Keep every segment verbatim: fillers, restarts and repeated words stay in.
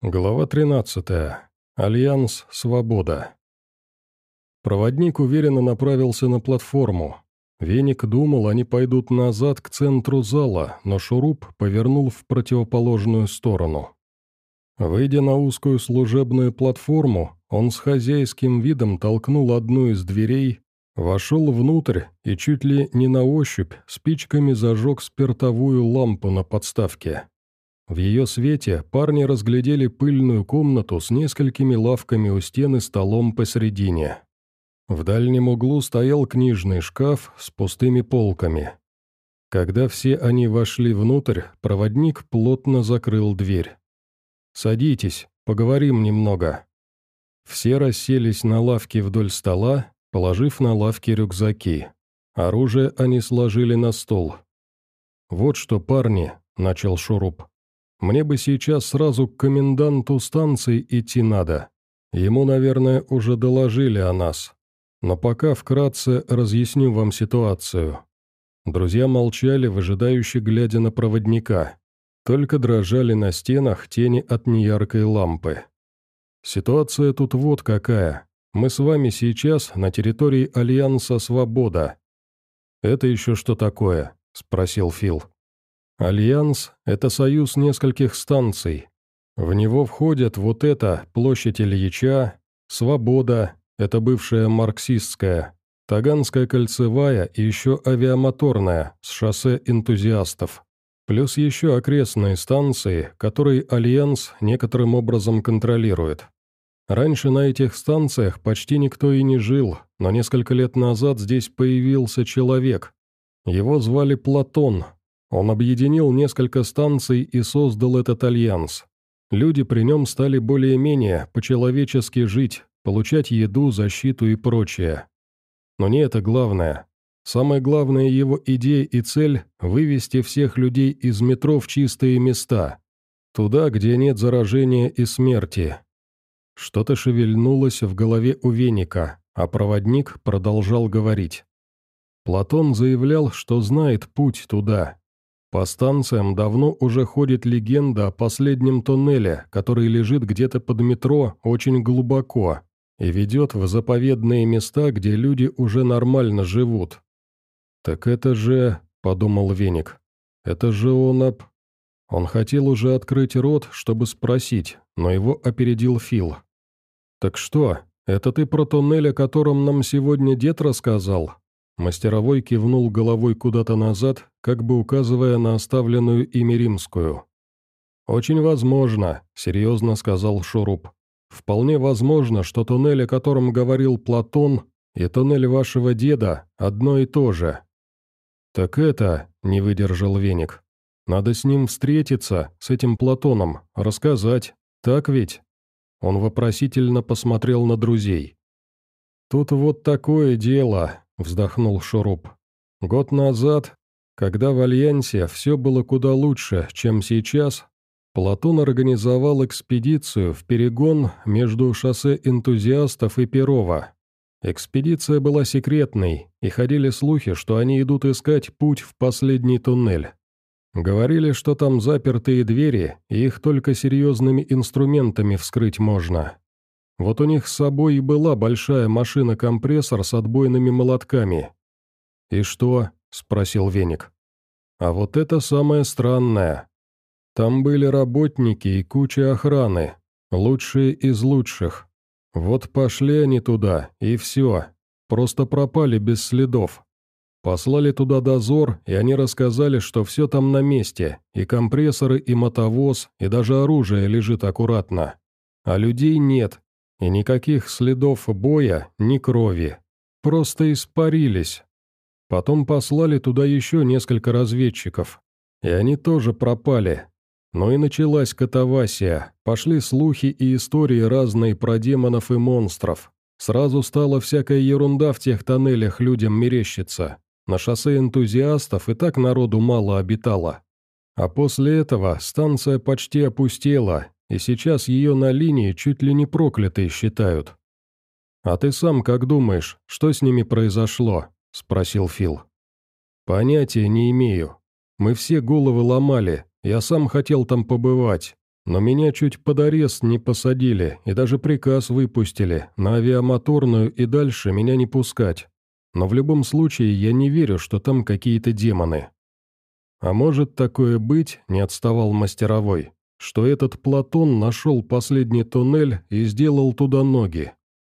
Глава тринадцатая. Альянс «Свобода». Проводник уверенно направился на платформу. Веник думал, они пойдут назад к центру зала, но шуруп повернул в противоположную сторону. Выйдя на узкую служебную платформу, он с хозяйским видом толкнул одну из дверей, вошел внутрь и чуть ли не на ощупь спичками зажег спиртовую лампу на подставке. В ее свете парни разглядели пыльную комнату с несколькими лавками у стены, столом посередине. В дальнем углу стоял книжный шкаф с пустыми полками. Когда все они вошли внутрь, проводник плотно закрыл дверь. «Садитесь, поговорим немного». Все расселись на лавке вдоль стола, положив на лавки рюкзаки. Оружие они сложили на стол. «Вот что, парни», — начал шуруп. «Мне бы сейчас сразу к коменданту станции идти надо. Ему, наверное, уже доложили о нас. Но пока вкратце разъясню вам ситуацию». Друзья молчали, выжидающе глядя на проводника. Только дрожали на стенах тени от неяркой лампы. «Ситуация тут вот какая. Мы с вами сейчас на территории Альянса «Свобода». «Это еще что такое?» – спросил Фил. Альянс – это союз нескольких станций. В него входят вот эта площадь Ильича, Свобода – это бывшая марксистская, Таганская кольцевая и еще авиамоторная с шоссе энтузиастов. Плюс еще окрестные станции, которые Альянс некоторым образом контролирует. Раньше на этих станциях почти никто и не жил, но несколько лет назад здесь появился человек. Его звали Платон. Он объединил несколько станций и создал этот альянс. Люди при нем стали более-менее по-человечески жить, получать еду, защиту и прочее. Но не это главное. Самая главная его идея и цель – вывести всех людей из метро в чистые места. Туда, где нет заражения и смерти. Что-то шевельнулось в голове у Веника, а проводник продолжал говорить. Платон заявлял, что знает путь туда. По станциям давно уже ходит легенда о последнем тоннеле, который лежит где-то под метро очень глубоко и ведет в заповедные места, где люди уже нормально живут. «Так это же...» — подумал Веник. «Это же он об...» Он хотел уже открыть рот, чтобы спросить, но его опередил Фил. «Так что, это ты про туннель, о котором нам сегодня дед рассказал?» Мастеровой кивнул головой куда-то назад, как бы указывая на оставленную ими римскую. «Очень возможно», — серьезно сказал шуруп. «Вполне возможно, что туннель, о котором говорил Платон, и туннель вашего деда одно и то же». «Так это...» — не выдержал Веник. «Надо с ним встретиться, с этим Платоном, рассказать. Так ведь?» Он вопросительно посмотрел на друзей. «Тут вот такое дело», — вздохнул шуруп. «Год назад, когда в Альянсе все было куда лучше, чем сейчас, Платон организовал экспедицию в перегон между шоссе энтузиастов и Перова. Экспедиция была секретной, и ходили слухи, что они идут искать путь в последний туннель. Говорили, что там запертые двери, и их только серьезными инструментами вскрыть можно. Вот у них с собой и была большая машина-компрессор с отбойными молотками». «И что?» – спросил Веник. «А вот это самое странное. Там были работники и куча охраны, лучшие из лучших. Вот пошли они туда, и все, просто пропали без следов. Послали туда дозор, и они рассказали, что все там на месте, и компрессоры, и мотовоз, и даже оружие лежит аккуратно. А людей нет, и никаких следов боя, ни крови. Просто испарились. Потом послали туда еще несколько разведчиков, и они тоже пропали. Ну и началась катавасия, пошли слухи и истории разные про демонов и монстров. Сразу стала всякая ерунда в тех тоннелях людям мерещиться. На шоссе энтузиастов и так народу мало обитало. А после этого станция почти опустела, и сейчас ее на линии чуть ли не проклятой считают. «А ты сам как думаешь, что с ними произошло?» – спросил Фил. «Понятия не имею. Мы все головы ломали, я сам хотел там побывать. Но меня чуть под арест не посадили и даже приказ выпустили на авиамоторную и дальше меня не пускать. Но в любом случае я не верю, что там какие-то демоны. А может такое быть, не отставал мастеровой, что этот Платон нашел последний туннель и сделал туда ноги?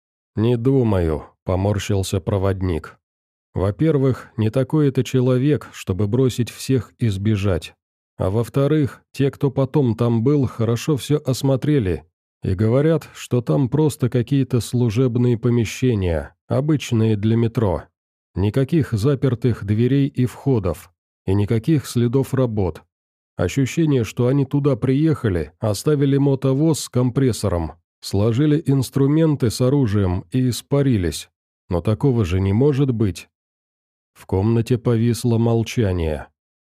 Не думаю, поморщился проводник. Во-первых, не такой это человек, чтобы бросить всех и сбежать. А во-вторых, те, кто потом там был, хорошо все осмотрели и говорят, что там просто какие-то служебные помещения, обычные для метро. Никаких запертых дверей и входов, и никаких следов работ. Ощущение, что они туда приехали, оставили мотовоз с компрессором, сложили инструменты с оружием и испарились. Но такого же не может быть. В комнате повисло молчание.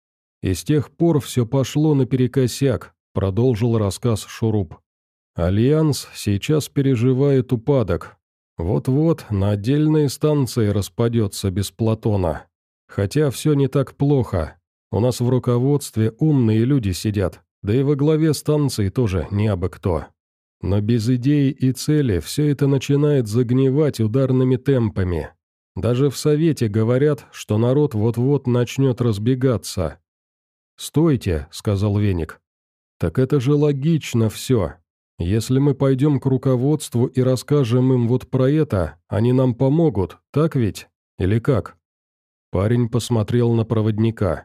«И с тех пор все пошло наперекосяк», — продолжил рассказ Шуруп. «Альянс сейчас переживает упадок. Вот-вот на отдельные станции распадется без Платона. Хотя все не так плохо. У нас в руководстве умные люди сидят, да и во главе станции тоже не абы кто. Но без идеи и цели все это начинает загнивать ударными темпами. Даже в Совете говорят, что народ вот-вот начнет разбегаться». «Стойте», — сказал Веник. «Так это же логично все. Если мы пойдем к руководству и расскажем им вот про это, они нам помогут, так ведь? Или как?» Парень посмотрел на проводника.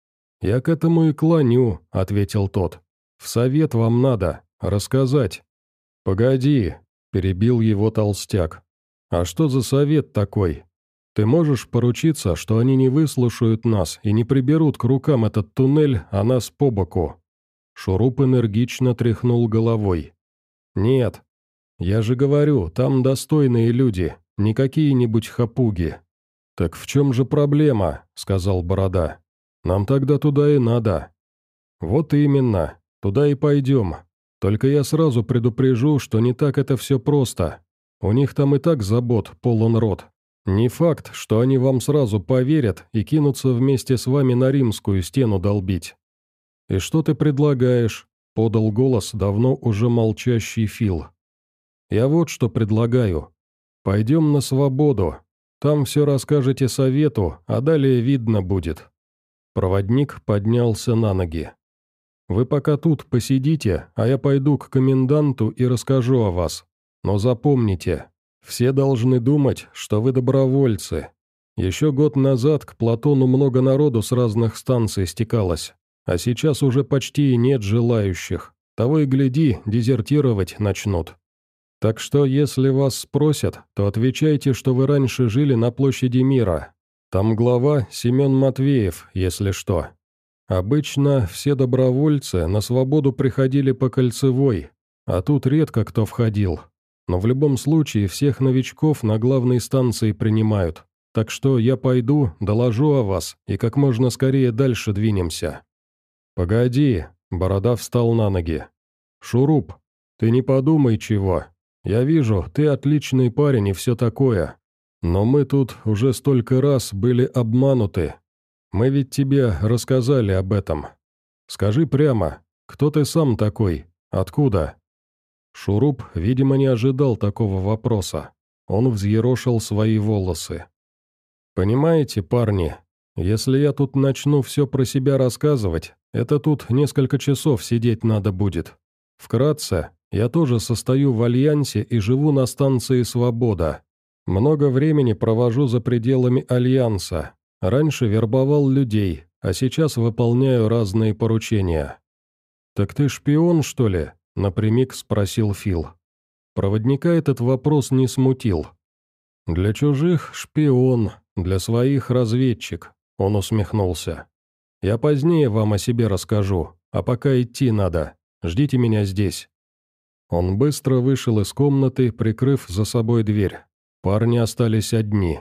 «Я к этому и клоню», — ответил тот. «В совет вам надо рассказать». «Погоди», — перебил его толстяк. «А что за совет такой? Ты можешь поручиться, что они не выслушают нас и не приберут к рукам этот туннель, а нас по боку?» Шуруп энергично тряхнул головой. «Нет. Я же говорю, там достойные люди, не какие-нибудь хапуги». «Так в чем же проблема?» — сказал Борода. «Нам тогда туда и надо». «Вот именно, туда и пойдем. Только я сразу предупрежу, что не так это все просто. У них там и так забот полон рот. Не факт, что они вам сразу поверят и кинутся вместе с вами на римскую стену долбить». «И что ты предлагаешь?» — подал голос давно уже молчащий Фил. «Я вот что предлагаю. Пойдем на свободу. Там все расскажете совету, а далее видно будет». Проводник поднялся на ноги. «Вы пока тут посидите, а я пойду к коменданту и расскажу о вас. Но запомните, все должны думать, что вы добровольцы. Еще год назад к Платону много народу с разных станций стекалось, а сейчас уже почти и нет желающих. Того и гляди, дезертировать начнут. Так что, если вас спросят, то отвечайте, что вы раньше жили на площади Мира. Там глава Семен Матвеев, если что. Обычно все добровольцы на свободу приходили по Кольцевой, а тут редко кто входил. Но в любом случае всех новичков на главной станции принимают. Так что я пойду, доложу о вас и как можно скорее дальше двинемся». «Погоди», — Борода встал на ноги. «Шуруп, ты не подумай чего. Я вижу, ты отличный парень и все такое. Но мы тут уже столько раз были обмануты. Мы ведь тебе рассказали об этом. Скажи прямо, кто ты сам такой? Откуда?» Шуруп, видимо, не ожидал такого вопроса. Он взъерошил свои волосы. «Понимаете, парни, если я тут начну все про себя рассказывать, это тут несколько часов сидеть надо будет. Вкратце, я тоже состою в Альянсе и живу на станции «Свобода». Много времени провожу за пределами Альянса. Раньше вербовал людей, а сейчас выполняю разные поручения». «Так ты шпион, что ли?» — напрямик спросил Фил. Проводника этот вопрос не смутил. «Для чужих шпион, для своих разведчик», — он усмехнулся. «Я позднее вам о себе расскажу, а пока идти надо. Ждите меня здесь». Он быстро вышел из комнаты, прикрыв за собой дверь. Парни остались одни.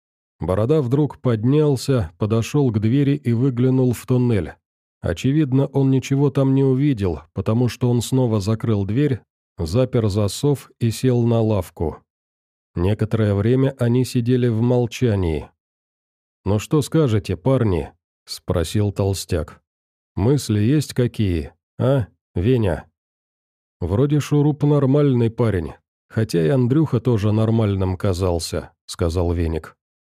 Борода вдруг поднялся, подошел к двери и выглянул в туннель. Очевидно, он ничего там не увидел, потому что он снова закрыл дверь, запер засов и сел на лавку. Некоторое время они сидели в молчании. «Ну что скажете, парни?» — спросил толстяк. «Мысли есть какие, а, Веня?» «Вроде Шуруп нормальный парень, хотя и Андрюха тоже нормальным казался», — сказал Веник.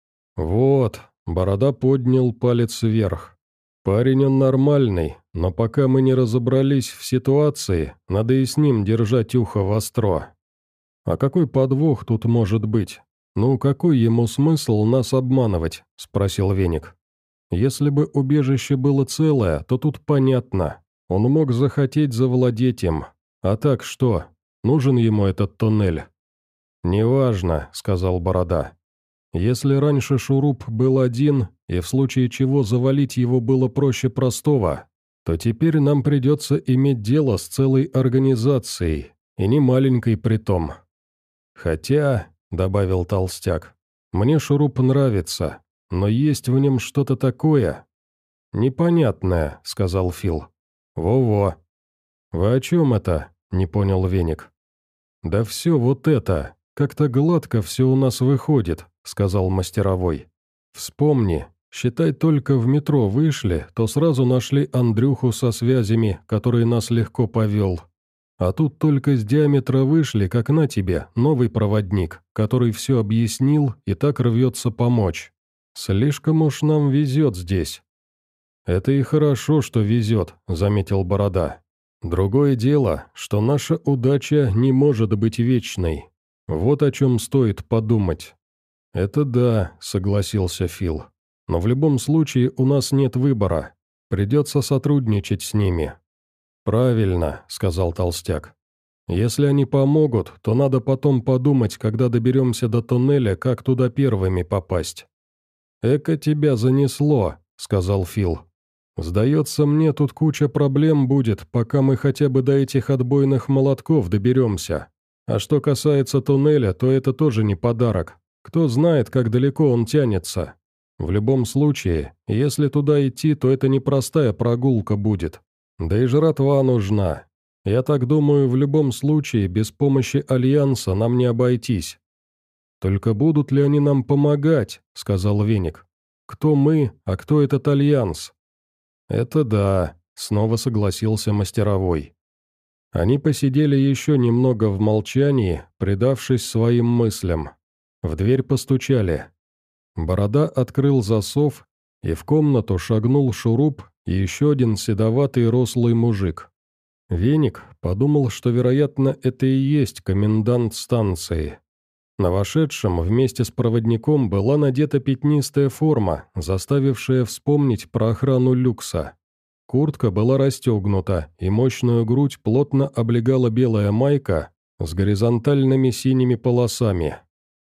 «Вот», — Борода поднял палец вверх. «Парень он нормальный, но пока мы не разобрались в ситуации, надо и с ним держать ухо востро. А какой подвох тут может быть? Ну, какой ему смысл нас обманывать?» — спросил Веник. «Если бы убежище было целое, то тут понятно. Он мог захотеть завладеть им. А так что? Нужен ему этот туннель?» «Неважно», — сказал Борода. «Если раньше Шуруп был один, и в случае чего завалить его было проще простого, то теперь нам придется иметь дело с целой организацией, и не маленькой притом. Хотя, — добавил Толстяк, — мне Шуруп нравится, но есть в нем что-то такое». «Непонятное», — сказал Фил. «Во-во». «Вы о чем это?» — не понял Веник. «Да все вот это, как-то гладко все у нас выходит», — сказал мастеровой. «Вспомни, считай, только в метро вышли, то сразу нашли Андрюху со связями, который нас легко повел. А тут только с диаметра вышли, как на тебе, новый проводник, который все объяснил и так рвется помочь. Слишком уж нам везет здесь». «Это и хорошо, что везет», — заметил Борода. «Другое дело, что наша удача не может быть вечной. Вот о чем стоит подумать». «Это да», — согласился Фил. «Но в любом случае у нас нет выбора. Придется сотрудничать с ними». «Правильно», — сказал Толстяк. «Если они помогут, то надо потом подумать, когда доберемся до туннеля, как туда первыми попасть». «Эко тебя занесло», — сказал Фил. «Сдается мне, тут куча проблем будет, пока мы хотя бы до этих отбойных молотков доберемся. А что касается туннеля, то это тоже не подарок. Кто знает, как далеко он тянется. В любом случае, если туда идти, то это непростая прогулка будет. Да и жратва нужна. Я так думаю, в любом случае, без помощи Альянса нам не обойтись». «Только будут ли они нам помогать?» — сказал Веник. «Кто мы, а кто этот Альянс?» «Это да», — снова согласился мастеровой. Они посидели еще немного в молчании, предавшись своим мыслям. В дверь постучали. Борода открыл засов, и в комнату шагнул Шуруп и еще один седоватый рослый мужик. Веник подумал, что, вероятно, это и есть комендант станции. На вошедшем вместе с проводником была надета пятнистая форма, заставившая вспомнить про охрану люкса. Куртка была расстегнута, и мощную грудь плотно облегала белая майка с горизонтальными синими полосами.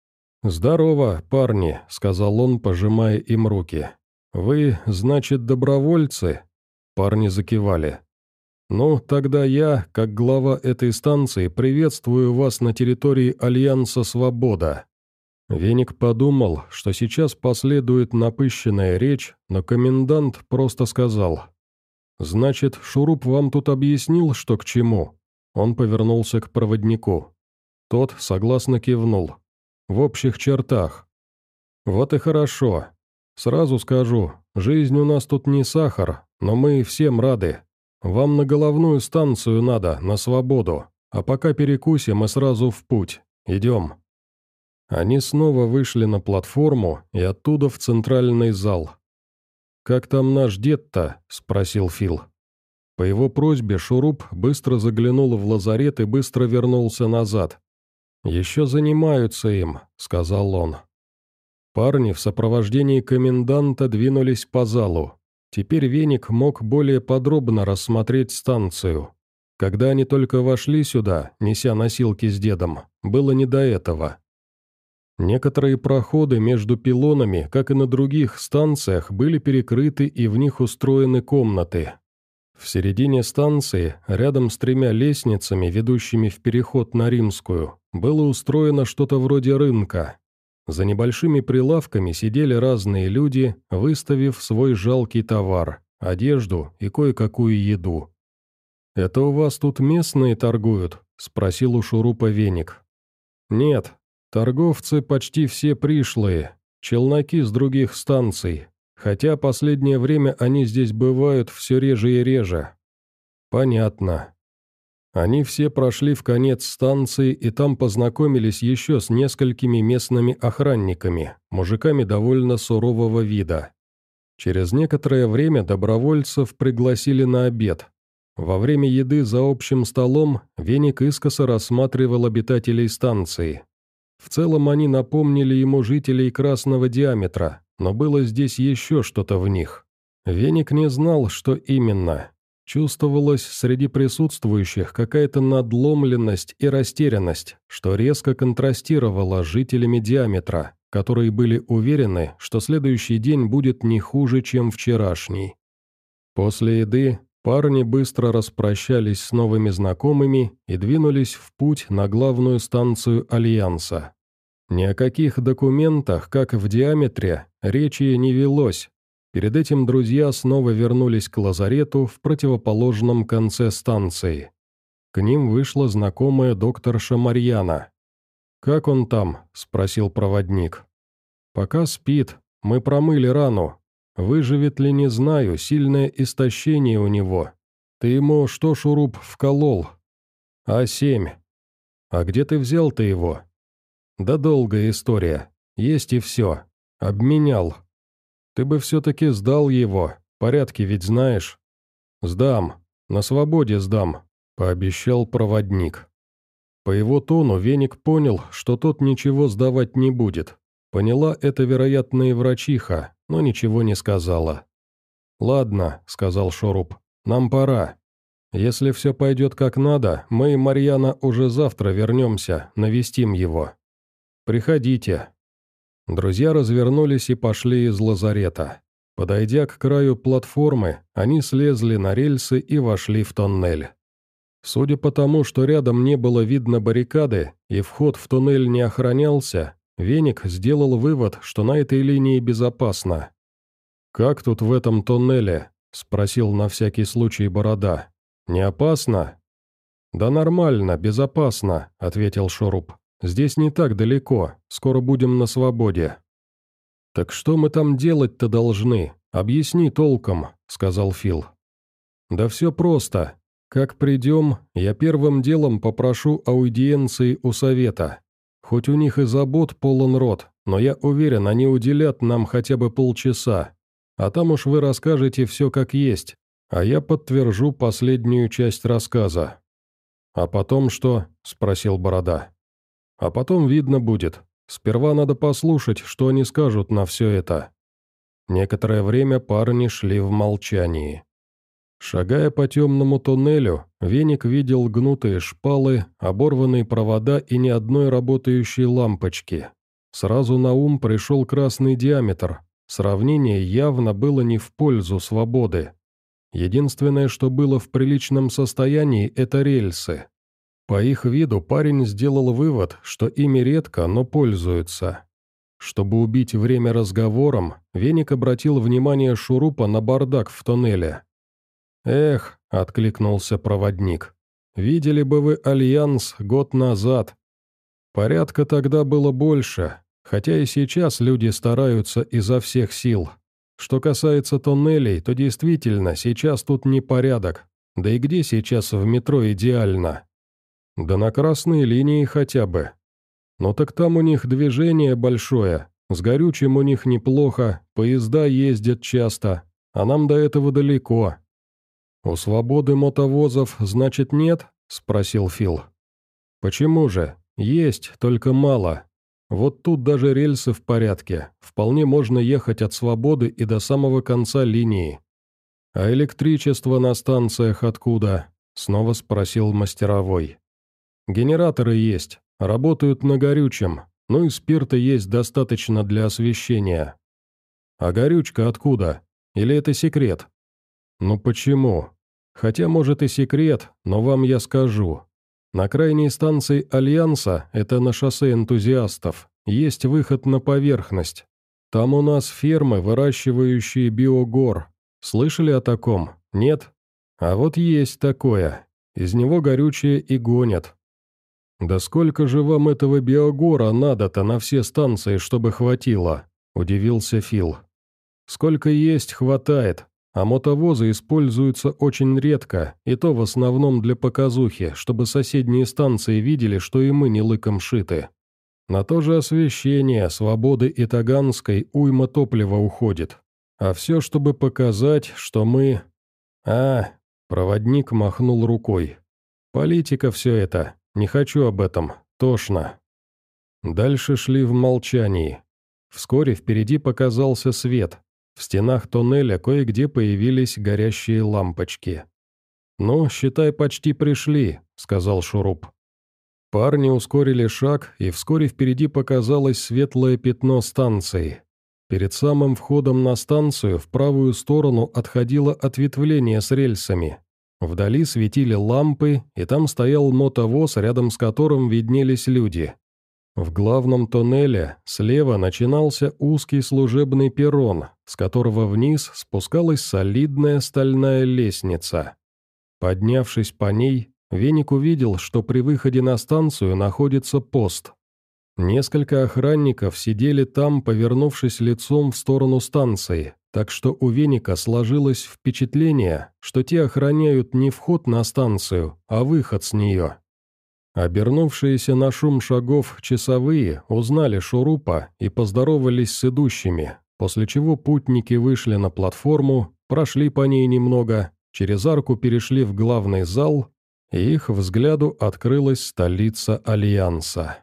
«Здорово, парни», — сказал он, пожимая им руки. «Вы, значит, добровольцы?» Парни закивали. «Ну, тогда я, как глава этой станции, приветствую вас на территории Альянса Свобода». Веник подумал, что сейчас последует напыщенная речь, но комендант просто сказал: «Значит, Шуруп вам тут объяснил, что к чему?» Он повернулся к проводнику. Тот согласно кивнул. «В общих чертах». «Вот и хорошо. Сразу скажу, жизнь у нас тут не сахар, но мы всем рады. Вам на головную станцию надо, на свободу, а пока перекусим и сразу в путь. Идем». Они снова вышли на платформу и оттуда в центральный зал. «Как там наш дед-то?» – спросил Фил. По его просьбе Шуруп быстро заглянул в лазарет и быстро вернулся назад. «Еще занимаются им», – сказал он. Парни в сопровождении коменданта двинулись по залу. Теперь Веник мог более подробно рассмотреть станцию. Когда они только вошли сюда, неся носилки с дедом, было не до этого. Некоторые проходы между пилонами, как и на других станциях, были перекрыты и в них устроены комнаты. В середине станции, рядом с тремя лестницами, ведущими в переход на Римскую, было устроено что-то вроде рынка. За небольшими прилавками сидели разные люди, выставив свой жалкий товар, одежду и кое-какую еду. «Это у вас тут местные торгуют?» – спросил у Шурупа Веник. «Нет, торговцы почти все пришлые, челноки с других станций, хотя последнее время они здесь бывают все реже и реже». «Понятно». Они все прошли в конец станции и там познакомились еще с несколькими местными охранниками, мужиками довольно сурового вида. Через некоторое время добровольцев пригласили на обед. Во время еды за общим столом Веник искоса рассматривал обитателей станции. В целом они напомнили ему жителей Красного Диаметра, но было здесь еще что-то в них. Веник не знал, что именно. Чувствовалась среди присутствующих какая-то надломленность и растерянность, что резко контрастировало с жителями Диаметра, которые были уверены, что следующий день будет не хуже, чем вчерашний. После еды парни быстро распрощались с новыми знакомыми и двинулись в путь на главную станцию Альянса. Ни о каких документах, как в Диаметре, речи не велось. Перед этим друзья снова вернулись к лазарету в противоположном конце станции. К ним вышла знакомая докторша Марьяна. «Как он там?» – спросил проводник. «Пока спит. Мы промыли рану. Выживет ли, не знаю, сильное истощение у него. Ты ему что, шуруп, вколол?» «А семь. А где ты взял-то его?» «Да долгая история. Есть и все. Обменял. Ты бы все-таки сдал его. Порядки ведь знаешь?» «Сдам. На свободе сдам», — пообещал проводник. По его тону Веник понял, что тот ничего сдавать не будет. Поняла это, вероятно, и врачиха, но ничего не сказала. «Ладно», — сказал Шуруп, — «нам пора. Если все пойдет как надо, мы и Марьяна уже завтра вернемся, навестим его. Приходите». Друзья развернулись и пошли из лазарета. Подойдя к краю платформы, они слезли на рельсы и вошли в тоннель. Судя по тому, что рядом не было видно баррикады и вход в туннель не охранялся, Веник сделал вывод, что на этой линии безопасно. «Как тут в этом туннеле?» – спросил на всякий случай Борода. «Не опасно?» «Да нормально, безопасно», – ответил Шуруп. «Здесь не так далеко, скоро будем на свободе». «Так что мы там делать-то должны? Объясни толком», — сказал Фил. «Да все просто. Как придем, я первым делом попрошу аудиенции у совета. Хоть у них и забот полон рот, но я уверен, они уделят нам хотя бы полчаса. А там уж вы расскажете все как есть, а я подтвержу последнюю часть рассказа». «А потом что?» — спросил Борода. «А потом видно будет. Сперва надо послушать, что они скажут на все это». Некоторое время парни шли в молчании. Шагая по темному туннелю, Веник видел гнутые шпалы, оборванные провода и ни одной работающей лампочки. Сразу на ум пришел красный диаметр. Сравнение явно было не в пользу свободы. Единственное, что было в приличном состоянии, это рельсы. По их виду парень сделал вывод, что ими редко, но пользуются. Чтобы убить время разговором, Веник обратил внимание Шурупа на бардак в туннеле. «Эх», — откликнулся проводник, — «видели бы вы Альянс год назад. Порядка тогда было больше, хотя и сейчас люди стараются изо всех сил. Что касается туннелей, то действительно, сейчас тут непорядок. Да и где сейчас в метро идеально? Да на красной линии хотя бы. Ну так там у них движение большое, с горючим у них неплохо, поезда ездят часто, а нам до этого далеко». «У свободы мотовозов, значит, нет?» – спросил Фил. «Почему же? Есть, только мало. Вот тут даже рельсы в порядке, вполне можно ехать от свободы и до самого конца линии». «А электричество на станциях откуда?» – снова спросил мастеровой. «Генераторы есть, работают на горючем, ну и спирта есть достаточно для освещения». «А горючка откуда? Или это секрет?» «Ну почему? Хотя, может, и секрет, но вам я скажу. На крайней станции Альянса, это на шоссе энтузиастов, есть выход на поверхность. Там у нас фермы, выращивающие биогор. Слышали о таком? Нет? А вот есть такое. Из него горючее и гонят». «Да сколько же вам этого биогора надо-то на все станции, чтобы хватило?» – удивился Фил. «Сколько есть, хватает. а мотовозы используются очень редко, и то в основном для показухи, чтобы соседние станции видели, что и мы не лыком шиты. На то же освещение Свободы и Таганской уйма топлива уходит. А все, чтобы показать, что мы... А, проводник махнул рукой. Политика все это, не хочу об этом, тошно. Дальше шли в молчании. Вскоре впереди показался свет. В стенах тоннеля кое-где появились горящие лампочки. «Ну, считай, почти пришли», — сказал Шуруп. Парни ускорили шаг, и вскоре впереди показалось светлое пятно станции. Перед самым входом на станцию в правую сторону отходило ответвление с рельсами. Вдали светили лампы, и там стоял мотовоз, рядом с которым виднелись люди. В главном тоннеле слева начинался узкий служебный перрон, с которого вниз спускалась солидная стальная лестница. Поднявшись по ней, Веник увидел, что при выходе на станцию находится пост. Несколько охранников сидели там, повернувшись лицом в сторону станции, так что у Веника сложилось впечатление, что те охраняют не вход на станцию, а выход с нее. Обернувшиеся на шум шагов часовые узнали Шурупа и поздоровались с идущими, после чего путники вышли на платформу, прошли по ней немного, через арку перешли в главный зал, и их взгляду открылась столица Альянса.